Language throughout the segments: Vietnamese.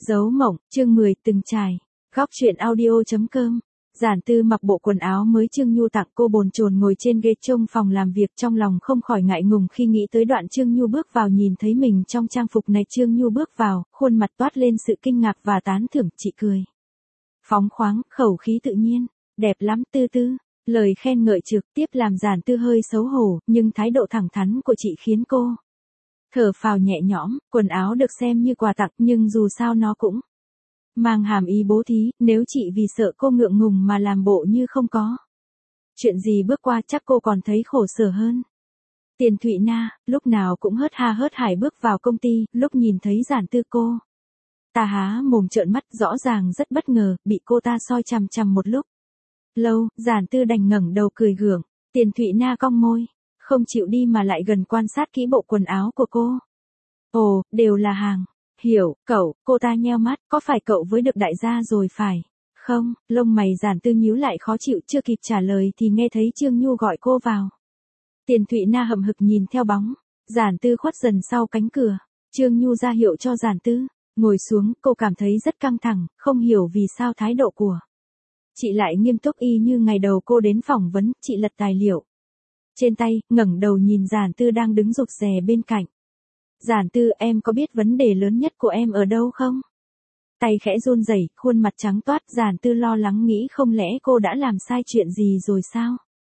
Dấu mộng, chương 10, từng trải. Góc truyện audio.com. Giản Tư mặc bộ quần áo mới Trương Nhu tặng cô, bồn chồn ngồi trên ghế trông phòng làm việc, trong lòng không khỏi ngại ngùng khi nghĩ tới đoạn Trương Nhu bước vào nhìn thấy mình trong trang phục này. Trương Nhu bước vào, khuôn mặt toát lên sự kinh ngạc và tán thưởng. Chị cười phóng khoáng, khẩu khí tự nhiên, đẹp lắm Tư Tư. Lời khen ngợi trực tiếp làm Giản Tư hơi xấu hổ, nhưng thái độ thẳng thắn của chị khiến cô thở phào nhẹ nhõm. Quần áo được xem như quà tặng, nhưng dù sao nó cũng mang hàm ý bố thí, nếu chị vì sợ cô ngượng ngùng mà làm bộ như không có chuyện gì bước qua, chắc cô còn thấy khổ sở hơn. Tiền Thụy Na, lúc nào cũng hớt ha hớt hải bước vào công ty, lúc nhìn thấy Giản Tư cô ta há mồm trợn mắt, rõ ràng rất bất ngờ, bị cô ta soi chằm chằm một lúc lâu, Giản Tư đành ngẩng đầu cười gượng. Tiền Thụy Na cong môi, không chịu đi mà lại gần quan sát kỹ bộ quần áo của cô. Ồ, đều là hàng hiểu cậu. Cô ta nheo mắt, có phải cậu với được đại gia rồi phải không? Lông mày Giản Tư nhíu lại khó chịu, chưa kịp trả lời thì nghe thấy Trương Nhu gọi cô vào. Tiền Thụy Na hậm hực nhìn theo bóng Giản Tư khuất dần sau cánh cửa. Trương Nhu ra hiệu cho Giản Tư ngồi xuống. Cô cảm thấy rất căng thẳng, không hiểu vì sao thái độ của chị lại nghiêm túc y như ngày đầu cô đến phỏng vấn. Chị lật tài liệu trên tay, ngẩng đầu nhìn Giản Tư đang đứng rụt rè bên cạnh. Giản Tư, em có biết vấn đề lớn nhất của em ở đâu không? Tay khẽ run rẩy, khuôn mặt trắng toát. Giản Tư lo lắng nghĩ không lẽ cô đã làm sai chuyện gì rồi sao?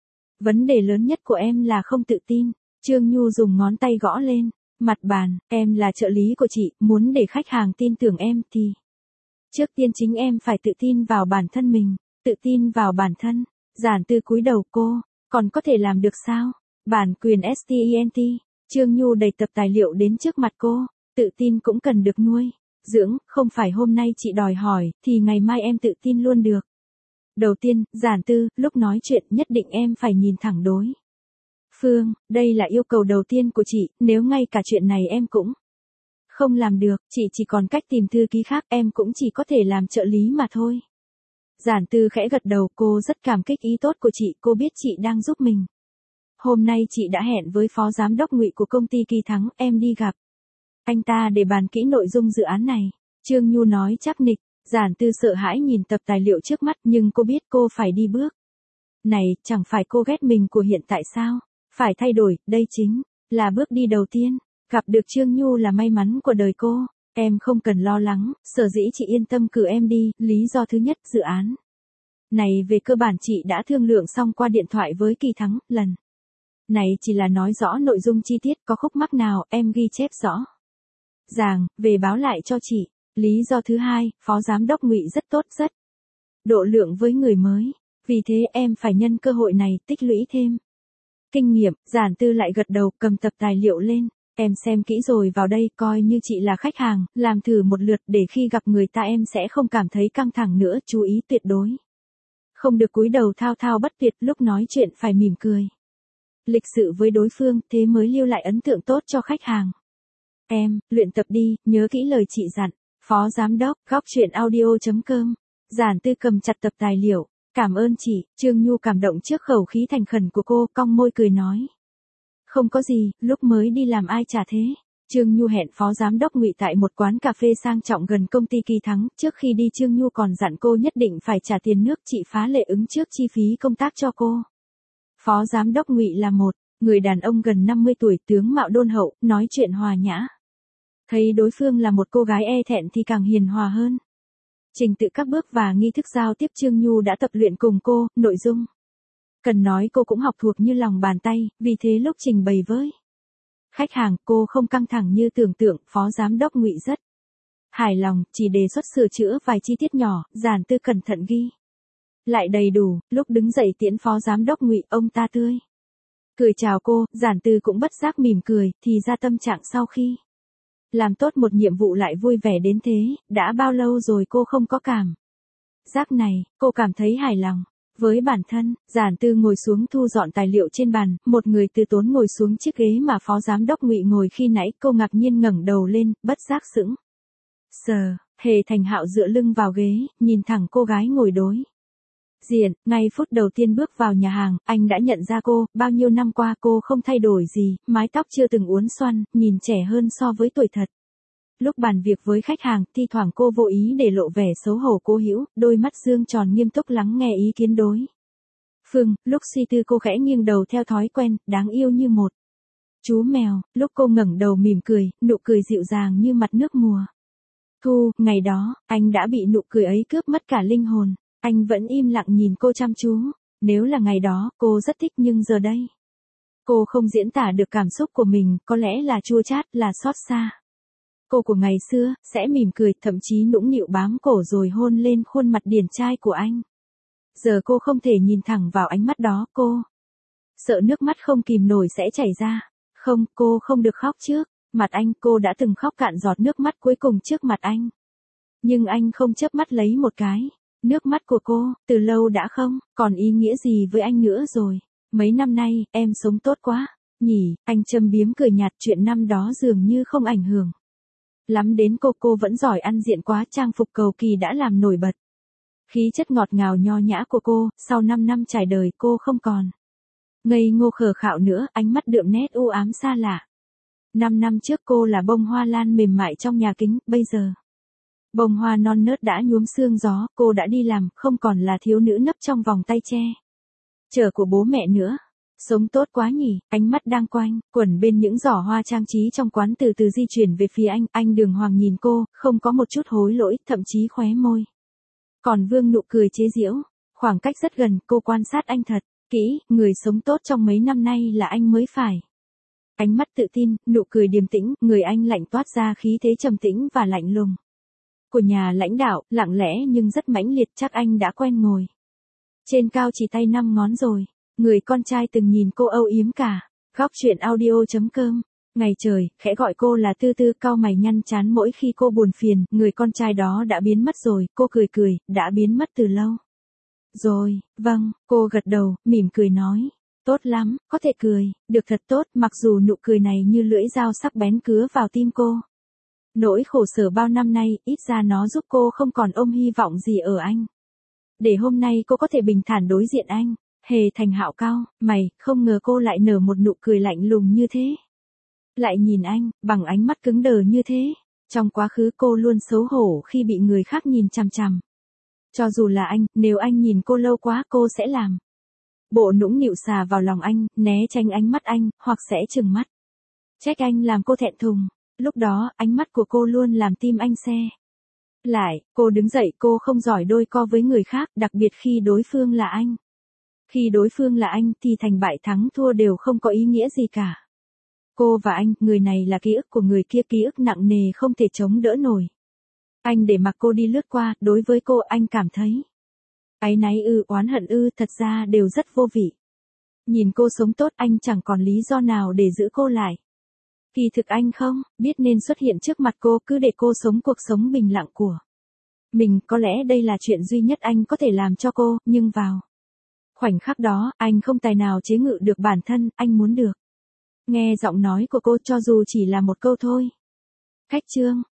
Vấn đề lớn nhất của em là không tự tin. Trương Nhu dùng ngón tay gõ lên mặt bàn. Em là trợ lý của chị, muốn để khách hàng tin tưởng em thì trước tiên chính em phải tự tin vào bản thân mình. Tự tin vào bản thân. Giản Tư cúi đầu, cô còn có thể làm được sao? Bản quyền STENT. Trương Nhu đẩy tập tài liệu đến trước mặt cô. Tự tin cũng cần được nuôi dưỡng, không phải hôm nay chị đòi hỏi thì ngày mai em tự tin luôn được. Đầu tiên, Giản Tư, lúc nói chuyện nhất định em phải nhìn thẳng đối phương, đây là yêu cầu đầu tiên của chị, nếu ngay cả chuyện này em cũng không làm được, chị chỉ còn cách tìm thư ký khác, em cũng chỉ có thể làm trợ lý mà thôi. Giản Tư khẽ gật đầu, cô rất cảm kích ý tốt của chị, cô biết chị đang giúp mình. Hôm nay chị đã hẹn với phó giám đốc Ngụy của công ty Kỳ Thắng, em đi gặp anh ta để bàn kỹ nội dung dự án này. Trương Nhu nói chắc nịch. Giản Tư sợ hãi nhìn tập tài liệu trước mắt, nhưng cô biết cô phải đi bước này, chẳng phải cô ghét mình của hiện tại sao? Phải thay đổi, đây chính là bước đi đầu tiên. Gặp được Trương Nhu là may mắn của đời cô. Em không cần lo lắng, sở dĩ chị yên tâm cử em đi. Lý do thứ nhất, dự án này về cơ bản chị đã thương lượng xong qua điện thoại với Kỳ Thắng, lần này chỉ là nói rõ nội dung chi tiết, có khúc mắc nào em ghi chép rõ ràng về báo lại cho chị. Lý do thứ hai, phó giám đốc Ngụy rất tốt, rất độ lượng với người mới, vì thế em phải nhân cơ hội này tích lũy thêm kinh nghiệm. Giản Tư lại gật đầu, cầm tập tài liệu lên. Em xem kỹ rồi, vào đây coi như chị là khách hàng, làm thử một lượt để khi gặp người ta em sẽ không cảm thấy căng thẳng nữa. Chú ý tuyệt đối không được cúi đầu thao thao bất tuyệt, lúc nói chuyện phải mỉm cười lịch sự với đối phương, thế mới lưu lại ấn tượng tốt cho khách hàng. Em, luyện tập đi, nhớ kỹ lời chị dặn. Phó giám đốc, góc truyện audio.com. Giản Tư cầm chặt tập tài liệu. Cảm ơn chị. Trương Nhu cảm động trước khẩu khí thành khẩn của cô, cong môi cười nói. Không có gì, lúc mới đi làm ai trả thế. Trương Nhu hẹn phó giám đốc Ngụy tại một quán cà phê sang trọng gần công ty Kỳ Thắng. Trước khi đi Trương Nhu còn dặn cô nhất định phải trả tiền nước, chị phá lệ ứng trước chi phí công tác cho cô. Phó giám đốc Ngụy là một người đàn ông gần 50 tuổi, tướng mạo đôn hậu, nói chuyện hòa nhã. Thấy đối phương là một cô gái e thẹn thì càng hiền hòa hơn. Trình tự các bước và nghi thức giao tiếp Trương Nhu đã tập luyện cùng cô, nội dung cần nói cô cũng học thuộc như lòng bàn tay, vì thế lúc trình bày với khách hàng, cô không căng thẳng như tưởng tượng. Phó giám đốc Ngụy rất hài lòng, chỉ đề xuất sửa chữa vài chi tiết nhỏ. Giản Tư cẩn thận ghi lại đầy đủ. Lúc đứng dậy tiễn phó giám đốc Ngụy, ông ta tươi cười chào cô. Giản Tư cũng bất giác mỉm cười, thì ra tâm trạng sau khi làm tốt một nhiệm vụ lại vui vẻ đến thế. Đã bao lâu rồi cô không có cảm giác này? Cô cảm thấy hài lòng với bản thân. Giản Tư ngồi xuống thu dọn tài liệu trên bàn. Một người từ tốn ngồi xuống chiếc ghế mà phó giám đốc Ngụy ngồi khi nãy. Cô ngạc nhiên ngẩng đầu lên, bất giác sững sờ. Hề Thành Hạo dựa lưng vào ghế, nhìn thẳng cô gái ngồi đối diện. Ngay phút đầu tiên bước vào nhà hàng, anh đã nhận ra cô. Bao nhiêu năm qua cô không thay đổi gì, mái tóc chưa từng uốn xoăn, nhìn trẻ hơn so với tuổi thật. Lúc bàn việc với khách hàng, thi thoảng cô vô ý để lộ vẻ xấu hổ cố hữu, đôi mắt dương tròn nghiêm túc lắng nghe ý kiến đối phương, lúc suy tư cô khẽ nghiêng đầu theo thói quen, đáng yêu như một chú mèo, lúc cô ngẩng đầu mỉm cười, nụ cười dịu dàng như mặt nước mùa thu, ngày đó, anh đã bị nụ cười ấy cướp mất cả linh hồn. Anh vẫn im lặng nhìn cô chăm chú. Nếu là ngày đó, cô rất thích nhưng giờ đây, cô không diễn tả được cảm xúc của mình, có lẽ là chua chát, là xót xa. Cô của ngày xưa, sẽ mỉm cười, thậm chí nũng nịu bám cổ rồi hôn lên khuôn mặt điển trai của anh. Giờ cô không thể nhìn thẳng vào ánh mắt đó, cô sợ nước mắt không kìm nổi sẽ chảy ra. Không, cô không được khóc trước mặt anh, cô đã từng khóc cạn giọt nước mắt cuối cùng trước mặt anh. Nhưng anh không chớp mắt lấy một cái. Nước mắt của cô, từ lâu đã không còn ý nghĩa gì với anh nữa rồi. Mấy năm nay, em sống tốt quá, nhỉ, anh châm biếm cười nhạt, chuyện năm đó dường như không ảnh hưởng lắm đến cô vẫn giỏi ăn diện quá, trang phục cầu kỳ đã làm nổi bật khí chất ngọt ngào nho nhã của cô, sau 5 năm trải đời cô không còn ngây ngô khờ khạo nữa, ánh mắt đượm nét u ám xa lạ. 5 năm trước cô là bông hoa lan mềm mại trong nhà kính, bây giờ bông hoa non nớt đã nhuốm sương gió, cô đã đi làm, không còn là thiếu nữ nấp trong vòng tay che chở của bố mẹ nữa. Sống tốt quá nhỉ, ánh mắt đang quanh quẩn bên những giỏ hoa trang trí trong quán từ từ di chuyển về phía anh đường hoàng nhìn cô, không có một chút hối lỗi, thậm chí khóe môi còn vương nụ cười chế giễu. Khoảng cách rất gần, cô quan sát anh thật kỹ, người sống tốt trong mấy năm nay là anh mới phải. Ánh mắt tự tin, nụ cười điềm tĩnh, người anh lạnh toát ra khí thế trầm tĩnh và lạnh lùng của nhà lãnh đạo, lặng lẽ nhưng rất mãnh liệt, chắc anh đã quen ngồi trên cao chỉ tay 5 ngón rồi. Người con trai từng nhìn cô âu yếm cả. Góc chuyện audio.com. Ngày trời, khẽ gọi cô là Tư Tư, cau mày nhăn chán mỗi khi cô buồn phiền, người con trai đó đã biến mất rồi, cô cười, đã biến mất từ lâu rồi. Vâng, cô gật đầu, mỉm cười nói. Tốt lắm, có thể cười, được thật tốt, mặc dù nụ cười này như lưỡi dao sắc bén cứa vào tim cô. Nỗi khổ sở bao năm nay, ít ra nó giúp cô không còn ôm hy vọng gì ở anh. Để hôm nay cô có thể bình thản đối diện anh. Hề Thành Hạo cao mày, không ngờ cô lại nở một nụ cười lạnh lùng như thế. Lại nhìn anh, bằng ánh mắt cứng đờ như thế. Trong quá khứ cô luôn xấu hổ khi bị người khác nhìn chằm chằm. Cho dù là anh, nếu anh nhìn cô lâu quá cô sẽ làm bộ nũng nịu xà vào lòng anh, né tránh ánh mắt anh, hoặc sẽ trừng mắt trách anh làm cô thẹn thùng. Lúc đó, ánh mắt của cô luôn làm tim anh se lại. Cô đứng dậy, cô không giỏi đôi co với người khác, đặc biệt khi đối phương là anh. Khi đối phương là anh thì thành bại thắng thua đều không có ý nghĩa gì cả. Cô và anh, người này là ký ức của người kia, ký ức nặng nề không thể chống đỡ nổi. Anh để mặc cô đi lướt qua, đối với cô anh cảm thấy áy náy oán hận thật ra đều rất vô vị. Nhìn cô sống tốt anh chẳng còn lý do nào để giữ cô lại. Kỳ thực anh không biết nên xuất hiện trước mặt cô, cứ để cô sống cuộc sống bình lặng của mình. Có lẽ đây là chuyện duy nhất anh có thể làm cho cô, nhưng vào khoảnh khắc đó, anh không tài nào chế ngự được bản thân, anh muốn được nghe giọng nói của cô cho dù chỉ là một câu thôi. Khách trương.